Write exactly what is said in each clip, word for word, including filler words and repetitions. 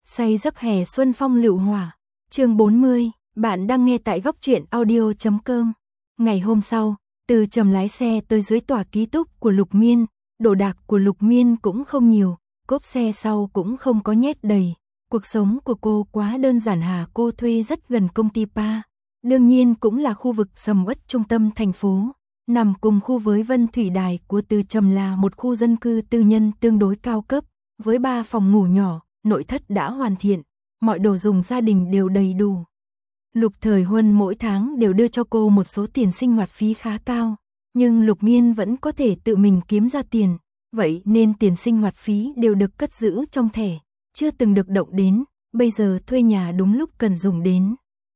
Say giấc hè xuân phong lựu hỏa. Chương bốn mươi, bạn đang nghe tại góc truyện audio chấm com. Ngày hôm sau, Từ Trầm lái xe tới dưới tòa ký túc của Lục Miên, đồ đạc của Lục Miên cũng không nhiều, cốp xe sau cũng không có nhét đầy. Cuộc sống của cô quá đơn giản, hà cô thuê rất gần công ty Pa. Đương nhiên cũng là khu vực sầm uất trung tâm thành phố, nằm cùng khu với Vân Thủy Đài của Từ Trầm, là một khu dân cư tư nhân tương đối cao cấp, với ba phòng ngủ nhỏ, nội thất đã hoàn thiện, mọi đồ dùng gia đình đều đầy đủ. Lục Thời Huân mỗi tháng đều đưa cho cô một số tiền sinh hoạt phí khá cao, nhưng Lục Miên vẫn có thể tự mình kiếm ra tiền, vậy nên tiền sinh hoạt phí đều được cất giữ trong thẻ, chưa từng được động đến, bây giờ thuê nhà đúng lúc cần dùng đến.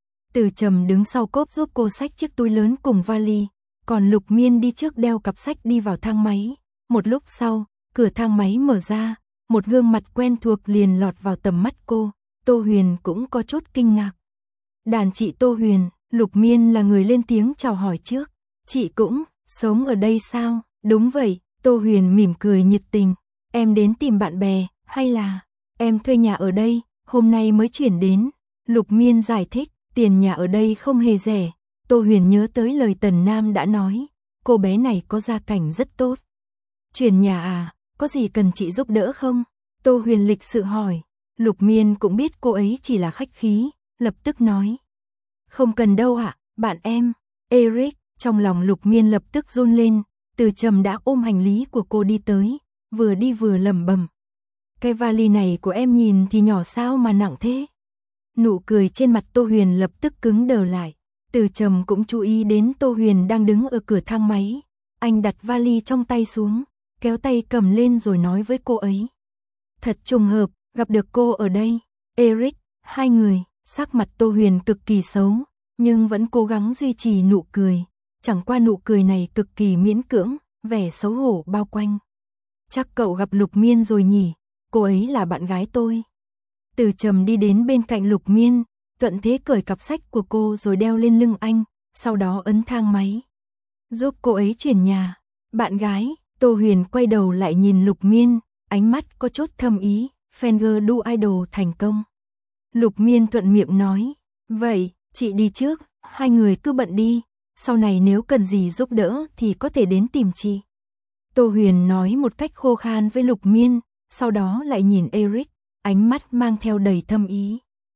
Từ Trầm đứng sau cốp giúp cô xách chiếc túi lớn cùng vali, còn Lục Miên đi trước đeo cặp sách đi vào thang máy. Một lúc sau, cửa thang máy mở ra, một gương mặt quen thuộc liền lọt vào tầm mắt cô. Tô Huyền cũng có chút kinh ngạc. Đàn chị Tô Huyền. Lục Miên là người lên tiếng chào hỏi trước. Chị cũng sống ở đây sao? Đúng vậy, Tô Huyền mỉm cười nhiệt tình. Em đến tìm bạn bè, hay là em thuê nhà ở đây, hôm nay mới chuyển đến. Lục Miên giải thích, tiền nhà ở đây không hề rẻ. Tô Huyền nhớ tới lời Tần Nam đã nói, cô bé này có gia cảnh rất tốt. Chuyển nhà à, có gì cần chị giúp đỡ không? Tô Huyền lịch sự hỏi. Lục Miên cũng biết cô ấy chỉ là khách khí, lập tức nói. Không cần đâu ạ, bạn em, Eric. Trong lòng Lục Miên lập tức run lên, Từ Trầm đã ôm hành lý của cô đi tới, vừa đi vừa lẩm bẩm. Cái vali này của em nhìn thì nhỏ sao mà nặng thế? Nụ cười trên mặt Tô Huyền lập tức cứng đờ lại. Từ Trầm cũng chú ý đến Tô Huyền đang đứng ở cửa thang máy. Anh đặt vali trong tay xuống, kéo tay cầm lên rồi nói với cô ấy. Thật trùng hợp, gặp được cô ở đây. Eric, hai người, sắc mặt Tô Huyền cực kỳ xấu, nhưng vẫn cố gắng duy trì nụ cười. Chẳng qua nụ cười này cực kỳ miễn cưỡng, vẻ xấu hổ bao quanh. Chắc cậu gặp Lục Miên rồi nhỉ, cô ấy là bạn gái tôi. Từ Trầm đi đến bên cạnh Lục Miên, thuận thế cởi cặp sách của cô rồi đeo lên lưng anh, sau đó ấn thang máy. Giúp cô ấy chuyển nhà. Bạn gái. Tô Huyền quay đầu lại nhìn Lục Miên, ánh mắt có chút thâm ý. Fanger đu idol thành công. Lục Miên thuận miệng nói. Vậy, chị đi trước, hai người cứ bận đi, sau này nếu cần gì giúp đỡ thì có thể đến tìm chị. Tô Huyền nói một cách khô khan với Lục Miên, sau đó lại nhìn Eric, ánh mắt mang theo đầy thâm ý.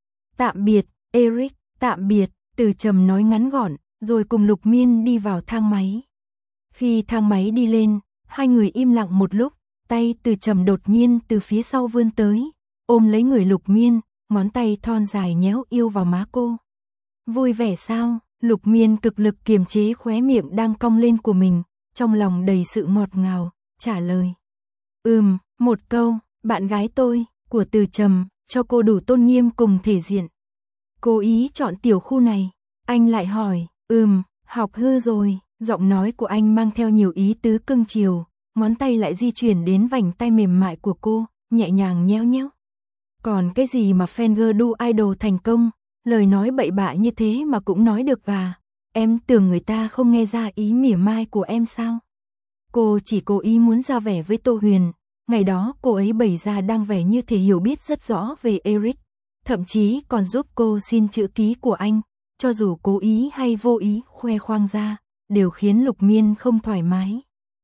Tạm biệt, Eric, tạm biệt. Từ Trầm nói ngắn gọn, rồi cùng Lục Miên đi vào thang máy. Khi thang máy đi lên, hai người im lặng một lúc, tay Từ Trầm đột nhiên từ phía sau vươn tới, ôm lấy người Lục Miên, ngón tay thon dài nhéo yêu vào má cô. Vui vẻ sao? Lục Miên cực lực kiềm chế khóe miệng đang cong lên của mình, trong lòng đầy sự ngọt ngào, trả lời. Ừm, một câu, bạn gái tôi, của Từ Trầm, cho cô đủ tôn nghiêm cùng thể diện. Cố ý chọn tiểu khu này. Anh lại hỏi, ừm, học hư rồi. Giọng nói của anh mang theo nhiều ý tứ cưng chiều, ngón tay lại di chuyển đến vành tay mềm mại của cô, nhẹ nhàng nhéo nhéo. Còn cái gì mà Fanger đu idol thành công, lời nói bậy bạ như thế mà cũng nói được à? Em tưởng người ta không nghe ra ý mỉa mai của em sao? Cô chỉ cố ý muốn ra vẻ với Tô Huyền, ngày đó cô ấy bày ra đang vẻ như thể hiểu biết rất rõ về Eric, thậm chí còn giúp cô xin chữ ký của anh, cho dù cố ý hay vô ý khoe khoang ra, đều khiến Lục Miên không thoải mái.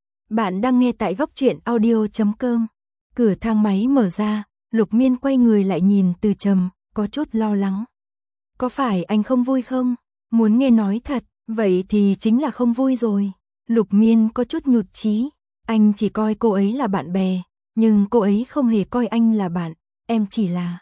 Bạn đang nghe tại góc truyện audio chấm com. Cửa thang máy mở ra, Lục Miên quay người lại nhìn Từ Trầm, có chút lo lắng. Có phải anh không vui không? Muốn nghe nói thật, vậy thì chính là không vui rồi. Lục Miên có chút nhụt chí, anh chỉ coi cô ấy là bạn bè, nhưng cô ấy không hề coi anh là bạn, em chỉ là...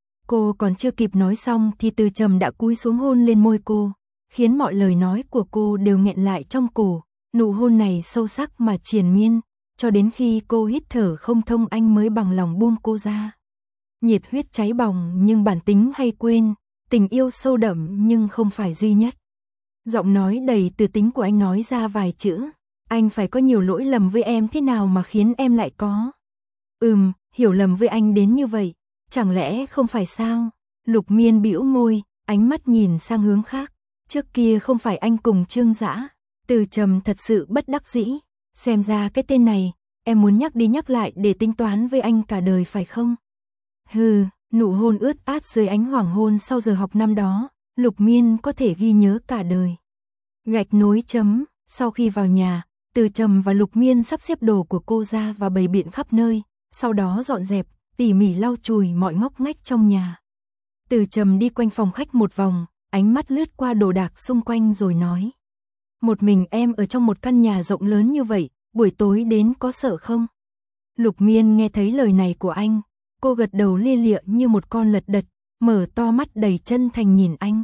Cô còn chưa kịp nói xong thì Từ Trầm đã cúi xuống hôn lên môi cô, khiến mọi lời nói của cô đều nghẹn lại trong cổ. Nụ hôn này sâu sắc mà triền miên, cho đến khi cô hít thở không thông anh mới bằng lòng buông cô ra. Nhiệt huyết cháy bỏng nhưng bản tính hay quên, tình yêu sâu đậm nhưng không phải duy nhất. Giọng nói đầy từ tính của anh nói ra vài chữ. Anh phải có nhiều lỗi lầm với em thế nào mà khiến em lại có? Ừm, hiểu lầm với anh đến như vậy, chẳng lẽ không phải sao? Lục Miên bĩu môi, ánh mắt nhìn sang hướng khác. Trước kia không phải anh cùng Trương Dã. Từ Trầm thật sự bất đắc dĩ. Xem ra cái tên này, em muốn nhắc đi nhắc lại để tính toán với anh cả đời phải không? Hừ, Nụ hôn ướt át dưới ánh hoàng hôn sau giờ học năm đó, Lục Miên có thể ghi nhớ cả đời. Gạch nối chấm, sau khi vào nhà, Từ Trầm và Lục Miên sắp xếp đồ của cô ra và bày biện khắp nơi, sau đó dọn dẹp, tỉ mỉ lau chùi mọi ngóc ngách trong nhà. Từ Trầm đi quanh phòng khách một vòng, ánh mắt lướt qua đồ đạc xung quanh rồi nói. Một mình em ở trong một căn nhà rộng lớn như vậy, buổi tối đến có sợ không? Lục Miên nghe thấy lời này của anh, cô gật đầu lia lịa như một con lật đật, mở to mắt đầy chân thành nhìn anh.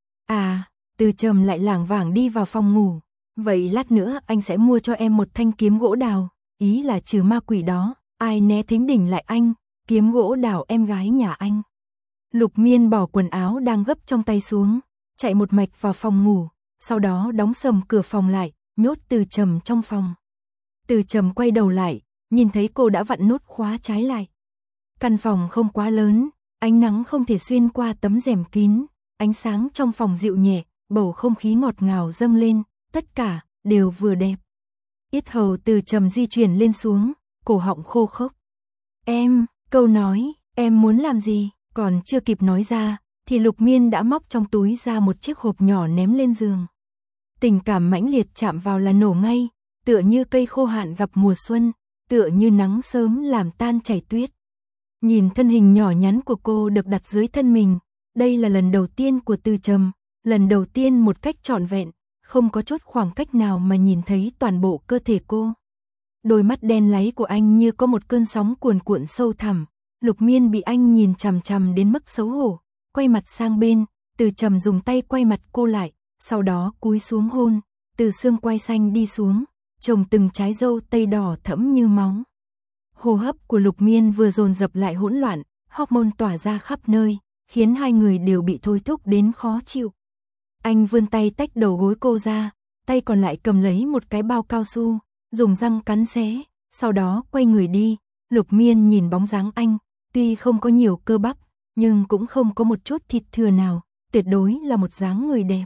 À, Từ Trầm lại lảng vảng đi vào phòng ngủ. Vậy lát nữa anh sẽ mua cho em một thanh kiếm gỗ đào, ý là trừ ma quỷ đó, ai né thính đỉnh lại anh, kiếm gỗ đào em gái nhà anh. Lục Miên bỏ quần áo đang gấp trong tay xuống, chạy một mạch vào phòng ngủ, sau đó đóng sầm cửa phòng lại, nhốt Từ Trầm trong phòng. Từ Trầm quay đầu lại, nhìn thấy cô đã vặn nút khóa trái lại. Căn phòng không quá lớn, ánh nắng không thể xuyên qua tấm rèm kín, ánh sáng trong phòng dịu nhẹ, bầu không khí ngọt ngào dâng lên, tất cả đều vừa đẹp. Yết hầu Từ Trầm di chuyển lên xuống, cổ họng khô khốc. Em, câu nói, em muốn làm gì, còn chưa kịp nói ra, thì Lục Miên đã móc trong túi ra một chiếc hộp nhỏ ném lên giường. Tình cảm mãnh liệt chạm vào là nổ ngay, tựa như cây khô hạn gặp mùa xuân, tựa như nắng sớm làm tan chảy tuyết. Nhìn thân hình nhỏ nhắn của cô được đặt dưới thân mình, đây là lần đầu tiên của Từ Trầm, lần đầu tiên một cách trọn vẹn, không có chốt khoảng cách nào mà nhìn thấy toàn bộ cơ thể cô. Đôi mắt đen láy của anh như có một cơn sóng cuồn cuộn sâu thẳm, Lục Miên bị anh nhìn chằm chằm đến mức xấu hổ, quay mặt sang bên, Từ Trầm dùng tay quay mặt cô lại, sau đó cúi xuống hôn, từ xương quai xanh đi xuống, trồng từng trái dâu tây đỏ thẫm như máu. Hô hấp của Lục Miên vừa dồn dập lại hỗn loạn, hormone tỏa ra khắp nơi, khiến hai người đều bị thôi thúc đến khó chịu. Anh vươn tay tách đầu gối cô ra, tay còn lại cầm lấy một cái bao cao su, dùng răng cắn xé, sau đó quay người đi. Lục Miên nhìn bóng dáng anh, tuy không có nhiều cơ bắp, nhưng cũng không có một chút thịt thừa nào, tuyệt đối là một dáng người đẹp.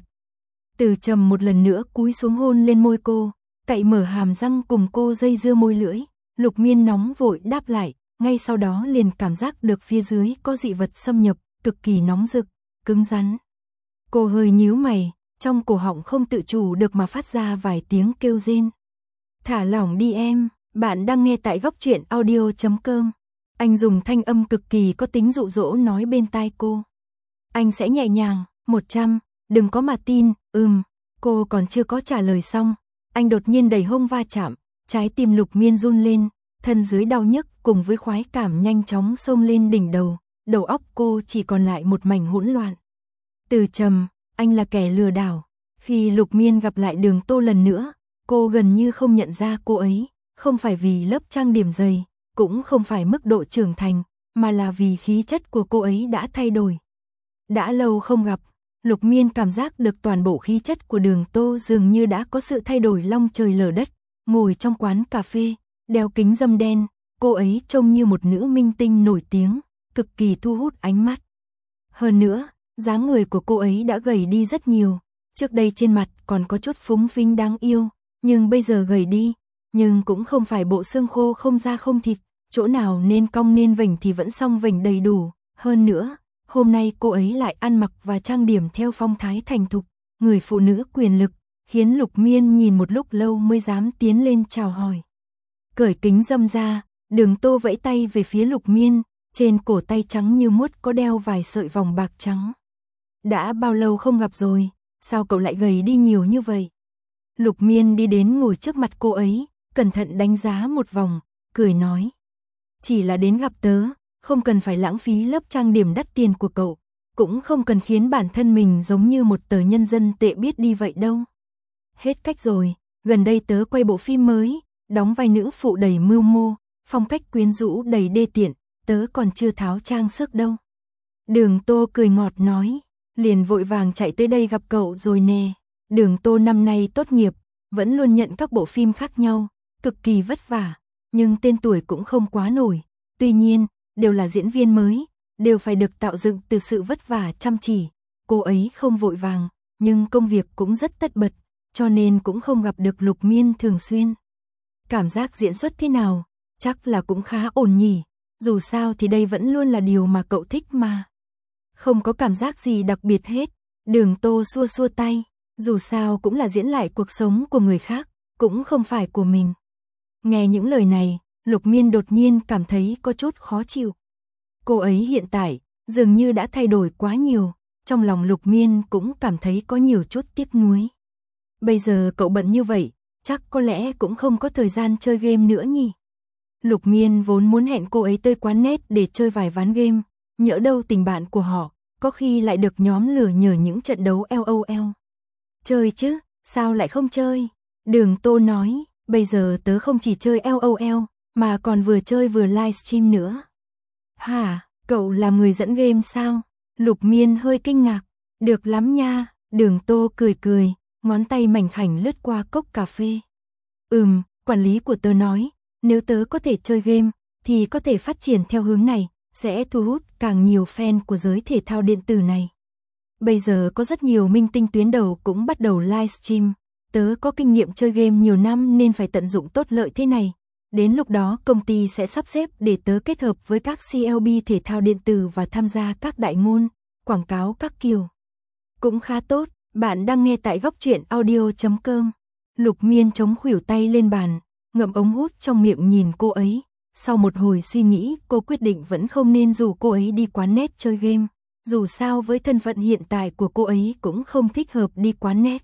Từ Trầm một lần nữa cúi xuống hôn lên môi cô, cậy mở hàm răng cùng cô dây dưa môi lưỡi. Lục Miên nóng vội đáp lại, ngay sau đó liền cảm giác được phía dưới có dị vật xâm nhập, cực kỳ nóng rực, cứng rắn. Cô hơi nhíu mày, trong cổ họng không tự chủ được mà phát ra vài tiếng kêu rên. Thả lỏng đi em, bạn đang nghe tại góc truyện audio chấm com. Anh dùng thanh âm cực kỳ có tính dụ dỗ nói bên tai cô. Anh sẽ nhẹ nhàng, một trăm, đừng có mà tin, ừm, cô còn chưa có trả lời xong. Anh đột nhiên đẩy hông va chạm, trái tim Lục Miên run lên, thân dưới đau nhức cùng với khoái cảm nhanh chóng xông lên đỉnh đầu, đầu óc cô chỉ còn lại một mảnh hỗn loạn. Từ Trầm, anh là kẻ lừa đảo. Khi Lục Miên gặp lại Đường Tô lần nữa, cô gần như không nhận ra cô ấy, không phải vì lớp trang điểm dày, cũng không phải mức độ trưởng thành, mà là vì khí chất của cô ấy đã thay đổi. Đã lâu không gặp, Lục Miên cảm giác được toàn bộ khí chất của Đường Tô dường như đã có sự thay đổi long trời lở đất. Ngồi trong quán cà phê, đeo kính râm đen, cô ấy trông như một nữ minh tinh nổi tiếng, cực kỳ thu hút ánh mắt. Hơn nữa, dáng người của cô ấy đã gầy đi rất nhiều, trước đây trên mặt còn có chút phúng phính đáng yêu, nhưng bây giờ gầy đi, nhưng cũng không phải bộ xương khô không da không thịt, chỗ nào nên cong nên vểnh thì vẫn song vểnh đầy đủ. Hơn nữa, hôm nay cô ấy lại ăn mặc và trang điểm theo phong thái thành thục, người phụ nữ quyền lực, khiến Lục Miên nhìn một lúc lâu mới dám tiến lên chào hỏi. Cởi kính râm ra, Đường Tô vẫy tay về phía Lục Miên, trên cổ tay trắng như muốt có đeo vài sợi vòng bạc trắng. Đã bao lâu không gặp rồi, sao cậu lại gầy đi nhiều như vậy? Lục Miên đi đến ngồi trước mặt cô ấy, cẩn thận đánh giá một vòng, cười nói. Chỉ là đến gặp tớ, không cần phải lãng phí lớp trang điểm đắt tiền của cậu, cũng không cần khiến bản thân mình giống như một tờ nhân dân tệ biết đi vậy đâu. Hết cách rồi, gần đây tớ quay bộ phim mới, đóng vai nữ phụ đầy mưu mô, phong cách quyến rũ đầy đê tiện, tớ còn chưa tháo trang sức đâu. Đường Tô cười ngọt nói, liền vội vàng chạy tới đây gặp cậu rồi nè. Đường Tô năm nay tốt nghiệp, vẫn luôn nhận các bộ phim khác nhau, cực kỳ vất vả, nhưng tên tuổi cũng không quá nổi. Tuy nhiên, đều là diễn viên mới, đều phải được tạo dựng từ sự vất vả chăm chỉ. Cô ấy không vội vàng, nhưng công việc cũng rất tất bật, cho nên cũng không gặp được Lục Miên thường xuyên. Cảm giác diễn xuất thế nào? Chắc là cũng khá ổn nhỉ. dù sao thì đây vẫn luôn là điều mà cậu thích mà. Không có cảm giác gì đặc biệt hết. Đường Tô xua xua tay, dù sao cũng là diễn lại cuộc sống của người khác, cũng không phải của mình. Nghe những lời này, Lục Miên đột nhiên cảm thấy có chút khó chịu. Cô ấy hiện tại, dường như đã thay đổi quá nhiều, trong lòng Lục Miên cũng cảm thấy có nhiều chút tiếc nuối. Bây giờ cậu bận như vậy, chắc có lẽ cũng không có thời gian chơi game nữa nhỉ. Lục Miên vốn muốn hẹn cô ấy tới quán net để chơi vài ván game, nhỡ đâu tình bạn của họ, có khi lại được nhóm lửa nhờ những trận đấu LOL. Chơi chứ, sao lại không chơi? Đường Tô nói, bây giờ tớ không chỉ chơi LOL, mà còn vừa chơi vừa livestream nữa. Hả, cậu làm người dẫn game sao? Lục Miên hơi kinh ngạc. Được lắm nha, Đường Tô cười cười, ngón tay mảnh khảnh lướt qua cốc cà phê. Ừm, quản lý của tớ nói, nếu tớ có thể chơi game, thì có thể phát triển theo hướng này, sẽ thu hút càng nhiều fan của giới thể thao điện tử này. Bây giờ có rất nhiều minh tinh tuyến đầu cũng bắt đầu livestream, tớ có kinh nghiệm chơi game nhiều năm nên phải tận dụng tốt lợi thế này. Đến lúc đó công ty sẽ sắp xếp để tớ kết hợp với các xê lờ bê thể thao điện tử và tham gia các đại ngôn, quảng cáo các kiểu. Cũng khá tốt, bạn đang nghe tại góc truyện audio chấm com. Lục Miên chống khuỷu tay lên bàn, ngậm ống hút trong miệng nhìn cô ấy. Sau một hồi suy nghĩ, cô quyết định vẫn không nên rủ cô ấy đi quán net chơi game. Dù sao với thân phận hiện tại của cô ấy cũng không thích hợp đi quán net.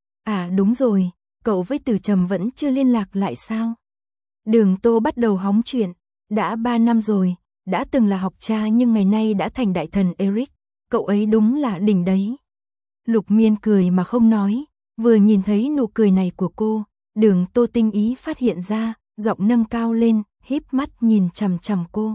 À đúng rồi, cậu với Từ Trầm vẫn chưa liên lạc lại sao? Đường Tô bắt đầu hóng chuyện. Đã ba năm rồi, đã từng là học trò nhưng ngày nay đã thành đại thần Eric. Cậu ấy đúng là đỉnh đấy. Lục Miên cười mà không nói, vừa nhìn thấy nụ cười này của cô, Đường Tô tinh ý phát hiện ra, giọng nâng cao lên, híp mắt nhìn chằm chằm cô.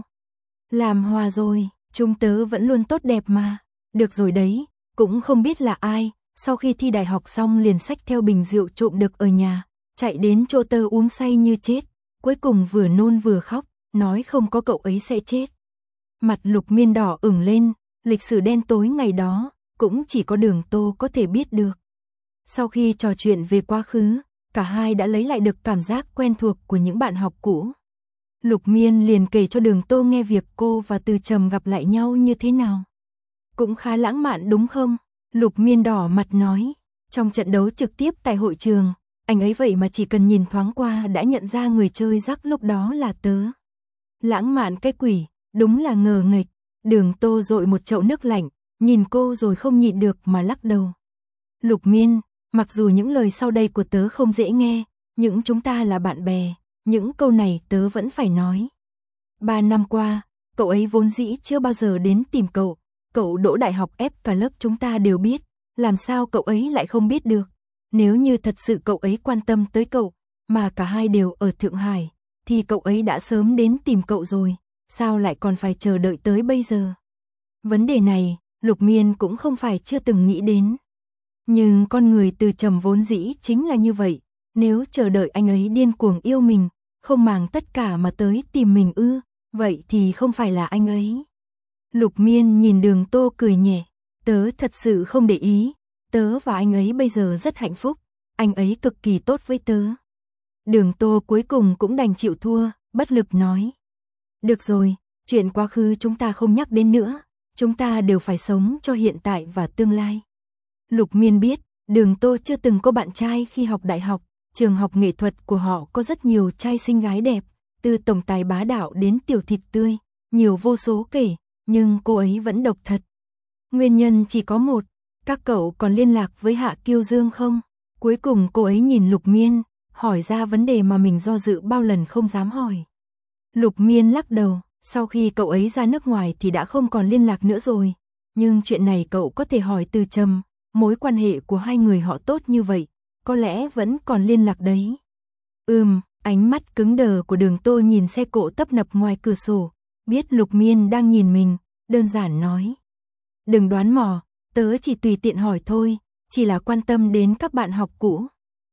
Làm hòa rồi, chúng tớ vẫn luôn tốt đẹp mà. Được rồi đấy, cũng không biết là ai, sau khi thi đại học xong liền xách theo bình rượu trộm được ở nhà, chạy đến chỗ tớ uống say như chết, cuối cùng vừa nôn vừa khóc, nói không có cậu ấy sẽ chết. Mặt Lục Miên đỏ ửng lên, lịch sử đen tối ngày đó, cũng chỉ có Đường Tô có thể biết được. Sau khi trò chuyện về quá khứ, cả hai đã lấy lại được cảm giác quen thuộc của những bạn học cũ. Lục Miên liền kể cho Đường Tô nghe việc cô và Từ Trầm gặp lại nhau như thế nào. Cũng khá lãng mạn đúng không? Lục Miên đỏ mặt nói, trong trận đấu trực tiếp tại hội trường, anh ấy vậy mà chỉ cần nhìn thoáng qua đã nhận ra người chơi rắc lúc đó là tớ. Lãng mạn cái quỷ, đúng là ngờ nghịch. Đường Tô dội một chậu nước lạnh, nhìn cô rồi không nhịn được mà lắc đầu. Lục Miên, mặc dù những lời sau đây của tớ không dễ nghe, nhưng chúng ta là bạn bè, những câu này tớ vẫn phải nói. Ba năm qua, cậu ấy vốn dĩ chưa bao giờ đến tìm cậu, cậu đỗ đại học ép cả lớp chúng ta đều biết, làm sao cậu ấy lại không biết được. Nếu như thật sự cậu ấy quan tâm tới cậu, mà cả hai đều ở Thượng Hải, thì cậu ấy đã sớm đến tìm cậu rồi, sao lại còn phải chờ đợi tới bây giờ. Vấn đề này, Lục Miên cũng không phải chưa từng nghĩ đến. Nhưng con người Từ Trầm vốn dĩ chính là như vậy, nếu chờ đợi anh ấy điên cuồng yêu mình, không màng tất cả mà tới tìm mình ư, vậy thì không phải là anh ấy. Lục Miên nhìn Đường Tô cười nhẹ, tớ thật sự không để ý, tớ và anh ấy bây giờ rất hạnh phúc, anh ấy cực kỳ tốt với tớ. Đường Tô cuối cùng cũng đành chịu thua, bất lực nói. Được rồi, chuyện quá khứ chúng ta không nhắc đến nữa, chúng ta đều phải sống cho hiện tại và tương lai. Lục Miên biết, Đường Tô chưa từng có bạn trai khi học đại học, trường học nghệ thuật của họ có rất nhiều trai xinh gái đẹp, từ tổng tài bá đạo đến tiểu thịt tươi, nhiều vô số kể, nhưng cô ấy vẫn độc thật. Nguyên nhân chỉ có một, các cậu còn liên lạc với Hạ Kiêu Dương không? Cuối cùng cô ấy nhìn Lục Miên, hỏi ra vấn đề mà mình do dự bao lần không dám hỏi. Lục Miên lắc đầu, sau khi cậu ấy ra nước ngoài thì đã không còn liên lạc nữa rồi, nhưng chuyện này cậu có thể hỏi Từ Trầm, mối quan hệ của hai người họ tốt như vậy, có lẽ vẫn còn liên lạc đấy. Ừm, ánh mắt cứng đờ của Đường Tô nhìn xe cộ tấp nập ngoài cửa sổ, biết Lục Miên đang nhìn mình, đơn giản nói. Đừng đoán mò, tớ chỉ tùy tiện hỏi thôi, chỉ là quan tâm đến các bạn học cũ.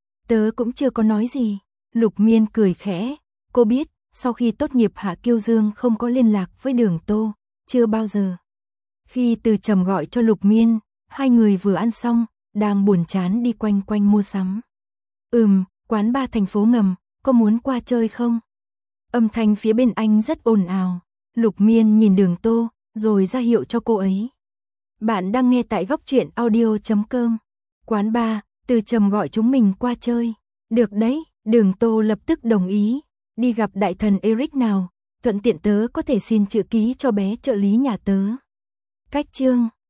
Tớ cũng chưa có nói gì. Lục Miên cười khẽ, cô biết, sau khi tốt nghiệp Hạ Kiêu Dương không có liên lạc với Đường Tô, chưa bao giờ. Khi Từ Trầm gọi cho Lục Miên, hai người vừa ăn xong, đang buồn chán đi quanh quanh mua sắm. Ừm, quán ba thành phố ngầm, có muốn qua chơi không? Âm thanh phía bên anh rất ồn ào, Lục Miên nhìn Đường Tô, rồi ra hiệu cho cô ấy. Bạn đang nghe tại góc truyện audio chấm com. Quán bar, Từ Trầm gọi chúng mình qua chơi. Được đấy, Đường Tô lập tức đồng ý. Đi gặp đại thần Eric nào, thuận tiện tớ có thể xin chữ ký cho bé trợ lý nhà tớ. Cách chương